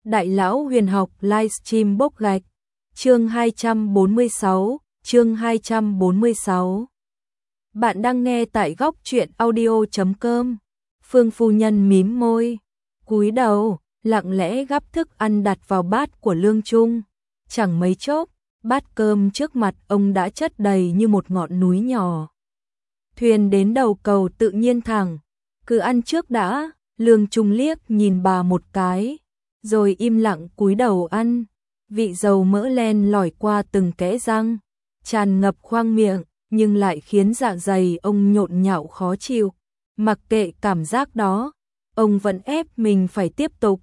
Đại lão huyền học livestream bốc gạch. Chương 246. Bạn đang nghe tại góc truyện audio.com. Phương phu nhân mím môi, cúi đầu, lặng lẽ gắp thức ăn đặt vào bát của Lương Trung. Chẳng mấy chốc, bát cơm trước mặt ông đã chất đầy như một ngọn núi nhỏ. Thuyền đến đầu cầu tự nhiên thẳng, cứ ăn trước đã. Lương Trung liếc nhìn bà một cái, rồi im lặng cúi đầu ăn. Vị dầu mỡ len lỏi qua từng kẽ răng, tràn ngập khoang miệng, nhưng lại khiến dạ dày ông nhộn nhạo khó chịu. Mặc kệ cảm giác đó, ông vẫn ép mình phải tiếp tục.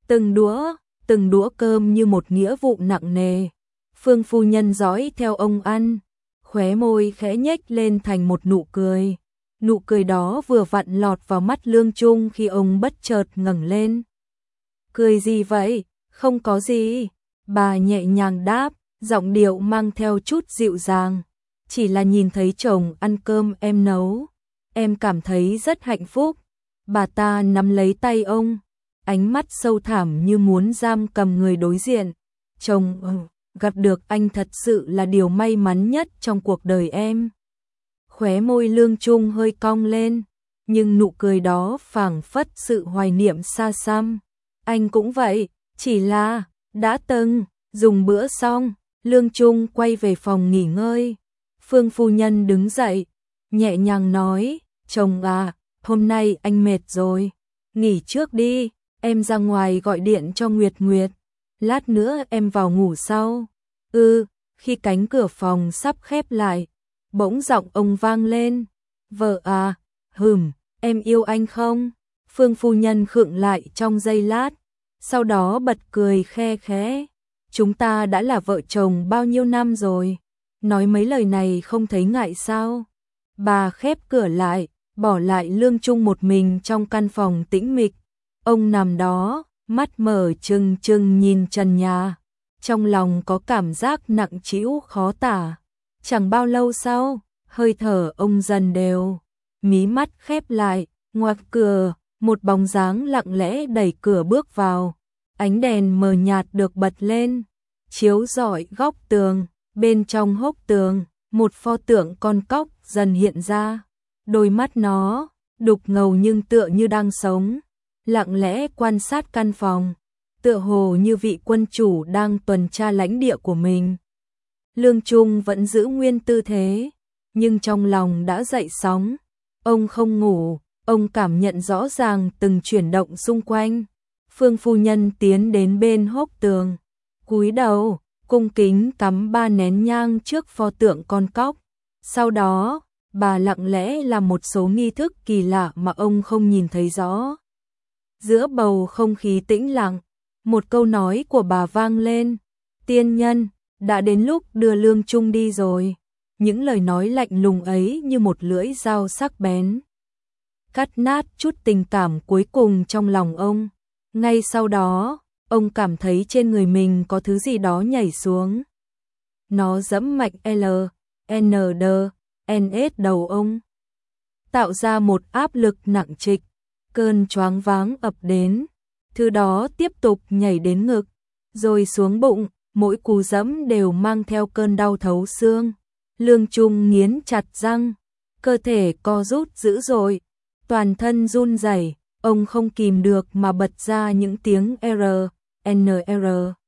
Từng đũa cơm như một nghĩa vụ nặng nề. Phương phu nhân dõi theo ông ăn, khóe môi khẽ nhếch lên thành một nụ cười. Nụ cười đó vừa vặn lọt vào mắt Lương Trung khi ông bất chợt ngẩng lên. Cười gì vậy? Không có gì. Bà nhẹ nhàng đáp, giọng điệu mang theo chút dịu dàng. Chỉ là nhìn thấy chồng ăn cơm em nấu, em cảm thấy rất hạnh phúc. Bà ta nắm lấy tay ông, ánh mắt sâu thẳm như muốn giam cầm người đối diện. Chồng, gặp được anh thật sự là điều may mắn nhất trong cuộc đời em. Khóe môi Lương Trung hơi cong lên, nhưng nụ cười đó phảng phất sự hoài niệm xa xăm. Anh cũng vậy, chỉ là đã từng dùng bữa xong. Lương Trung quay về phòng nghỉ ngơi. Phương phu nhân đứng dậy, nhẹ nhàng nói, chồng à, hôm nay anh mệt rồi, nghỉ trước đi, em ra ngoài gọi điện cho Nguyệt Nguyệt, lát nữa em vào ngủ sau. Khi cánh cửa phòng sắp khép lại, bỗng giọng ông vang lên, vợ à, em yêu anh không? Phương phu nhân khựng lại trong giây lát, sau đó bật cười khe khẽ. Chúng ta đã là vợ chồng bao nhiêu năm rồi, nói mấy lời này không thấy ngại sao? Bà khép cửa lại, bỏ lại Lương Trung một mình trong căn phòng tĩnh mịch. Ông nằm đó, mắt mở trừng trừng nhìn trần nhà, trong lòng có cảm giác nặng trĩu khó tả. Chẳng bao lâu sau, hơi thở ông dần đều, mí mắt khép lại, ngoặt cửa, một bóng dáng lặng lẽ đẩy cửa bước vào. Ánh đèn mờ nhạt được bật lên, chiếu rọi góc tường. Bên trong hốc tường, một pho tượng con cóc dần hiện ra. Đôi mắt nó, đục ngầu nhưng tựa như đang sống, lặng lẽ quan sát căn phòng, tựa hồ như vị quân chủ đang tuần tra lãnh địa của mình. Lương Trung vẫn giữ nguyên tư thế, nhưng trong lòng đã dậy sóng. Ông không ngủ, ông cảm nhận rõ ràng từng chuyển động xung quanh. Phương phu nhân tiến đến bên hốc tường, cúi đầu, cung kính cắm 3 nén nhang trước pho tượng con cóc. Sau đó, bà lặng lẽ làm một số nghi thức kỳ lạ mà ông không nhìn thấy rõ. Giữa bầu không khí tĩnh lặng, một câu nói của bà vang lên, tiên nhân, đã đến lúc đưa Lương Trung đi rồi. Những lời nói lạnh lùng ấy như một lưỡi dao sắc bén, cắt nát chút tình cảm cuối cùng trong lòng ông. Ngay sau đó, ông cảm thấy trên người mình có thứ gì đó nhảy xuống. Nó giẫm mạnh N, D, N, S đầu ông, tạo ra một áp lực nặng trịch. Cơn choáng váng ập đến, thứ đó tiếp tục nhảy đến ngực, rồi xuống bụng, mỗi cú giẫm đều mang theo cơn đau thấu xương. Lương Trung nghiến chặt răng, cơ thể co rút dữ dội, toàn thân run rẩy. Ông không kìm được mà bật ra những tiếng NR.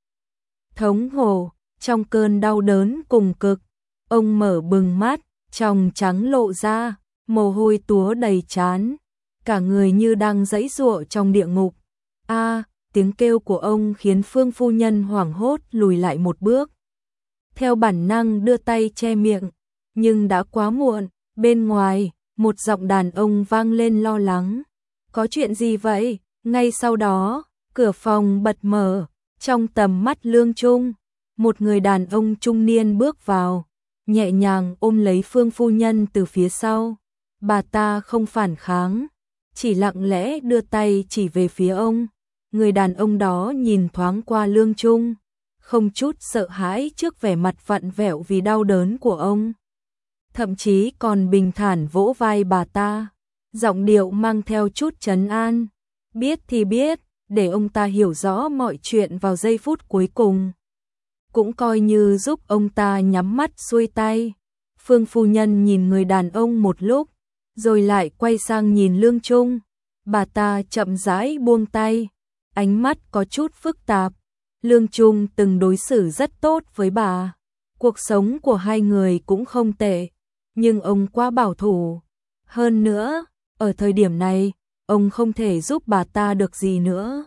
Thống hổ, trong cơn đau đớn cùng cực, ông mở bừng mắt, tròng trắng lộ ra, mồ hôi túa đầy trán, cả người như đang giãy giụa trong địa ngục. Tiếng kêu của ông khiến Phương phu nhân hoảng hốt lùi lại một bước. Theo bản năng đưa tay che miệng, nhưng đã quá muộn. Bên ngoài, một giọng đàn ông vang lên lo lắng. Có chuyện gì vậy? Ngay sau đó, cửa phòng bật mở, trong tầm mắt Lương Trung, một người đàn ông trung niên bước vào, nhẹ nhàng ôm lấy Phương phu nhân từ phía sau. Bà ta không phản kháng, chỉ lặng lẽ đưa tay chỉ về phía ông. Người đàn ông đó nhìn thoáng qua Lương Trung, không chút sợ hãi trước vẻ mặt vặn vẹo vì đau đớn của ông. Thậm chí còn bình thản vỗ vai bà ta, giọng điệu mang theo chút trấn an. Biết thì biết, để ông ta hiểu rõ mọi chuyện vào giây phút cuối cùng. Cũng coi như giúp ông ta nhắm mắt xuôi tay. Phương phu nhân nhìn người đàn ông một lúc, rồi lại quay sang nhìn Lương Trung. Bà ta chậm rãi buông tay, ánh mắt có chút phức tạp. Lương Trung từng đối xử rất tốt với bà. Cuộc sống của hai người cũng không tệ, nhưng ông quá bảo thủ. Hơn nữa, ở thời điểm này, ông không thể giúp bà ta được gì nữa.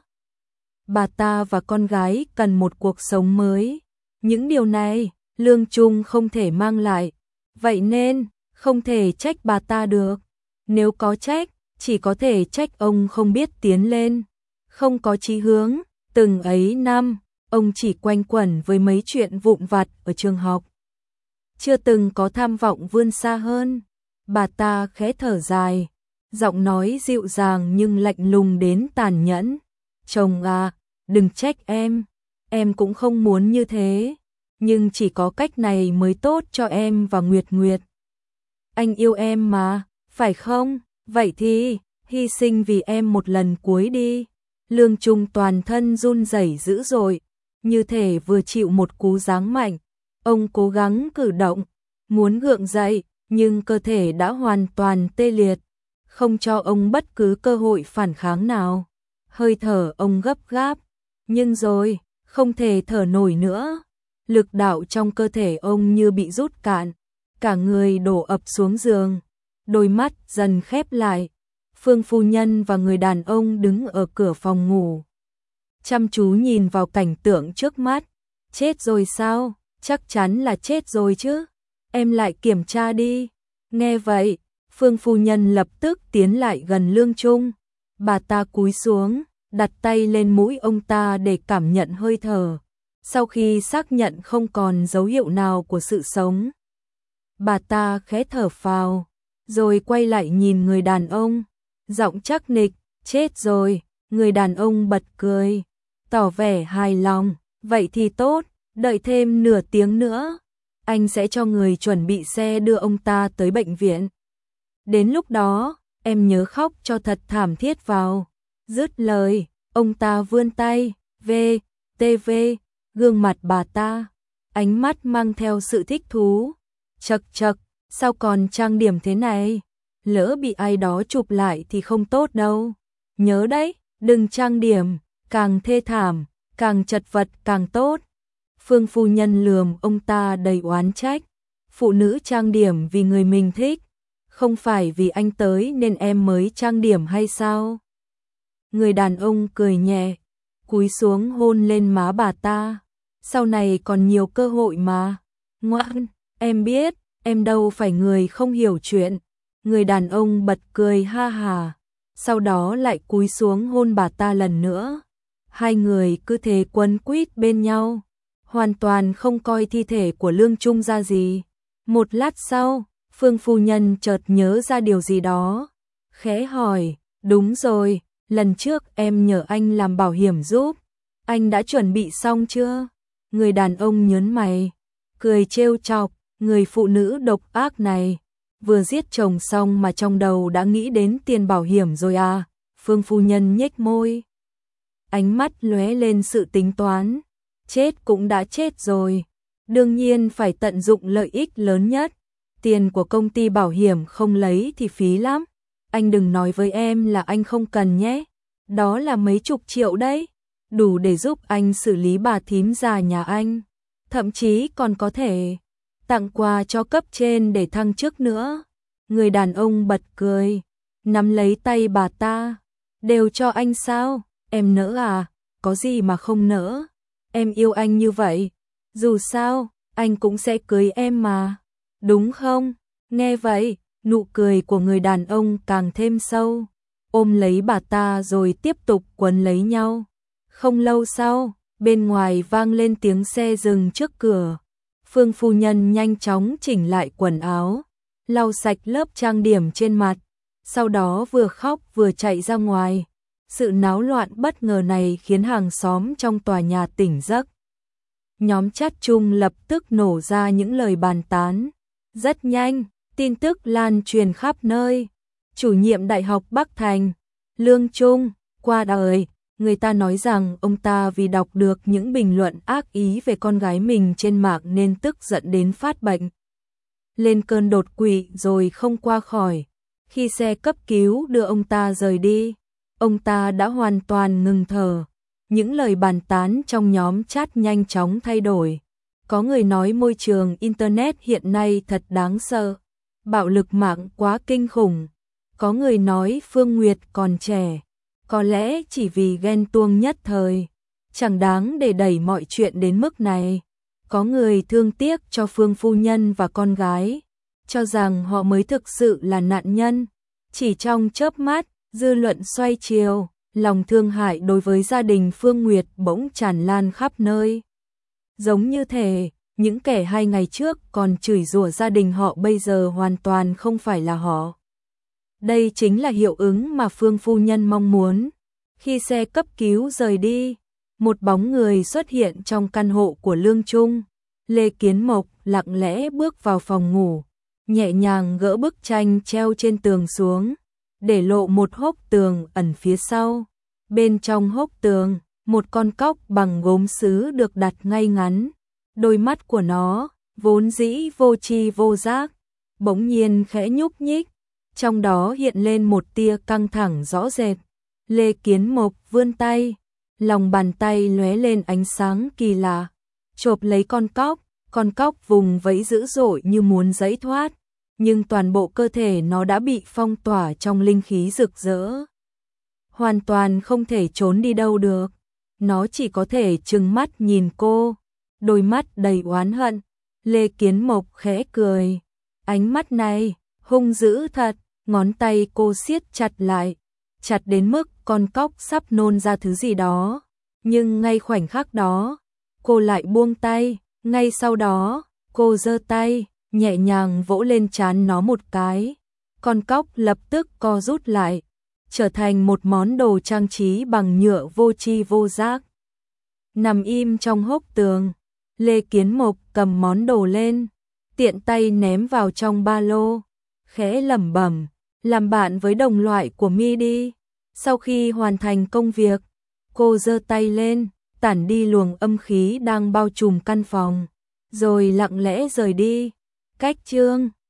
Bà ta và con gái cần một cuộc sống mới. Những điều này, Lương Trung không thể mang lại. Vậy nên, không thể trách bà ta được. Nếu có trách, chỉ có thể trách ông không biết tiến lên, không có chí hướng. Từng ấy năm, ông chỉ quanh quẩn với mấy chuyện vụn vặt ở trường học. Chưa từng có tham vọng vươn xa hơn. Bà ta khẽ thở dài, giọng nói dịu dàng nhưng lạnh lùng đến tàn nhẫn. Chồng à, đừng trách em cũng không muốn như thế, nhưng chỉ có cách này mới tốt cho em và Nguyệt Nguyệt. Anh yêu em mà, phải không? Vậy thì, hy sinh vì em một lần cuối đi. Lương Trung toàn thân run rẩy dữ dội, như thể vừa chịu một cú giáng mạnh. Ông cố gắng cử động, muốn gượng dậy, nhưng cơ thể đã hoàn toàn tê liệt, không cho ông bất cứ cơ hội phản kháng nào. Hơi thở ông gấp gáp, nhưng rồi, không thể thở nổi nữa. Lực đạo trong cơ thể ông như bị rút cạn, cả người đổ ập xuống giường, đôi mắt dần khép lại. Phương phu nhân và người đàn ông đứng ở cửa phòng ngủ, chăm chú nhìn vào cảnh tượng trước mắt. Chết rồi sao? Chắc chắn là chết rồi chứ. Em lại kiểm tra đi. Nghe vậy, Phương phu nhân lập tức tiến lại gần Lương Trung. Bà ta cúi xuống, đặt tay lên mũi ông ta để cảm nhận hơi thở. Sau khi xác nhận không còn dấu hiệu nào của sự sống, bà ta khẽ thở phào, rồi quay lại nhìn người đàn ông, giọng chắc nịch. Chết rồi. Người đàn ông bật cười, tỏ vẻ hài lòng. Vậy thì tốt, đợi thêm nửa tiếng nữa, anh sẽ cho người chuẩn bị xe đưa ông ta tới bệnh viện. Đến lúc đó, em nhớ khóc cho thật thảm thiết vào. Dứt lời, ông ta vươn tay, TV, gương mặt bà ta, ánh mắt mang theo sự thích thú. Chậc chậc, sao còn trang điểm thế này? Lỡ bị ai đó chụp lại thì không tốt đâu. Nhớ đấy, đừng trang điểm, càng thê thảm, càng chật vật càng tốt. Phương phu nhân lườm ông ta đầy oán trách. Phụ nữ trang điểm vì người mình thích, không phải vì anh tới nên em mới trang điểm hay sao? Người đàn ông cười nhẹ, cúi xuống hôn lên má bà ta. Sau này còn nhiều cơ hội mà. Ngoan, em biết, em đâu phải người không hiểu chuyện. Người đàn ông bật cười ha hà, sau đó lại cúi xuống hôn bà ta lần nữa. Hai người cứ thế quấn quýt bên nhau, hoàn toàn không coi thi thể của Lương Trung ra gì. Một lát sau, Phương phu nhân chợt nhớ ra điều gì đó, khẽ hỏi, đúng rồi, lần trước em nhờ anh làm bảo hiểm giúp, anh đã chuẩn bị xong chưa? Người đàn ông nhớn mày, cười trêu chọc, người phụ nữ độc ác này, vừa giết chồng xong mà trong đầu đã nghĩ đến tiền bảo hiểm rồi à? Phương phu nhân nhếch môi, ánh mắt lóe lên sự tính toán. Chết cũng đã chết rồi, đương nhiên phải tận dụng lợi ích lớn nhất. Tiền của công ty bảo hiểm không lấy thì phí lắm. Anh đừng nói với em là anh không cần nhé. Đó là mấy chục triệu đấy, đủ để giúp anh xử lý bà thím già nhà anh. Thậm chí còn có thể tặng quà cho cấp trên để thăng chức nữa. Người đàn ông bật cười, nắm lấy tay bà ta. Đều cho anh sao? Em nỡ à? Có gì mà không nỡ? Em yêu anh như vậy, dù sao, anh cũng sẽ cưới em mà, đúng không? Nghe vậy, nụ cười của người đàn ông càng thêm sâu, ôm lấy bà ta rồi tiếp tục quấn lấy nhau. Không lâu sau, bên ngoài vang lên tiếng xe dừng trước cửa. Phương phu nhân nhanh chóng chỉnh lại quần áo, lau sạch lớp trang điểm trên mặt, sau đó vừa khóc vừa chạy ra ngoài. Sự náo loạn bất ngờ này khiến hàng xóm trong tòa nhà tỉnh giấc. Nhóm chat chung lập tức nổ ra những lời bàn tán. Rất nhanh, tin tức lan truyền khắp nơi. Chủ nhiệm Đại học Bắc Thành, Lương Trung, qua đời. Người ta nói rằng ông ta vì đọc được những bình luận ác ý về con gái mình trên mạng nên tức giận đến phát bệnh. Lên cơn đột quỵ rồi không qua khỏi. Khi xe cấp cứu đưa ông ta rời đi, ông ta đã hoàn toàn ngừng thở. Những lời bàn tán trong nhóm chat nhanh chóng thay đổi. Có người nói môi trường Internet hiện nay thật đáng sợ, bạo lực mạng quá kinh khủng. Có người nói Phương Nguyệt còn trẻ, có lẽ chỉ vì ghen tuông nhất thời, chẳng đáng để đẩy mọi chuyện đến mức này. Có người thương tiếc cho Phương phu nhân và con gái, cho rằng họ mới thực sự là nạn nhân. Chỉ trong chớp mắt, dư luận xoay chiều, lòng thương hại đối với gia đình Phương Nguyệt bỗng tràn lan khắp nơi. Giống như thể, những kẻ 2 ngày trước còn chửi rủa gia đình họ bây giờ hoàn toàn không phải là họ. Đây chính là hiệu ứng mà Phương phu nhân mong muốn. Khi xe cấp cứu rời đi, một bóng người xuất hiện trong căn hộ của Lương Trung. Lê Kiến Mộc lặng lẽ bước vào phòng ngủ, nhẹ nhàng gỡ bức tranh treo trên tường xuống, để lộ một hốc tường ẩn phía sau. Bên trong hốc tường, một con cóc bằng gốm sứ được đặt ngay ngắn. Đôi mắt của nó, vốn dĩ vô tri vô giác, bỗng nhiên khẽ nhúc nhích, trong đó hiện lên một tia căng thẳng rõ rệt. Lê Kiến Mộc vươn tay, lòng bàn tay lóe lên ánh sáng kỳ lạ, chộp lấy con cóc vùng vẫy dữ dội như muốn giãy thoát, nhưng toàn bộ cơ thể nó đã bị phong tỏa trong linh khí rực rỡ. Hoàn toàn không thể trốn đi đâu được, nó chỉ có thể trừng mắt nhìn cô, đôi mắt đầy oán hận. Lê Kiến Mộc khẽ cười, ánh mắt này, hung dữ thật, ngón tay cô siết chặt lại, chặt đến mức con cóc sắp nôn ra thứ gì đó. Nhưng ngay khoảnh khắc đó, cô lại buông tay, ngay sau đó, cô giơ tay, nhẹ nhàng vỗ lên trán nó một cái. Con cóc lập tức co rút lại, trở thành một món đồ trang trí bằng nhựa vô tri vô giác. Nằm im trong hốc tường, Lê Kiến Mộc cầm món đồ lên, tiện tay ném vào trong ba lô, khẽ lẩm bẩm, làm bạn với đồng loại của mi đi. Sau khi hoàn thành công việc, cô giơ tay lên, tản đi luồng âm khí đang bao trùm căn phòng, rồi lặng lẽ rời đi. Cách chương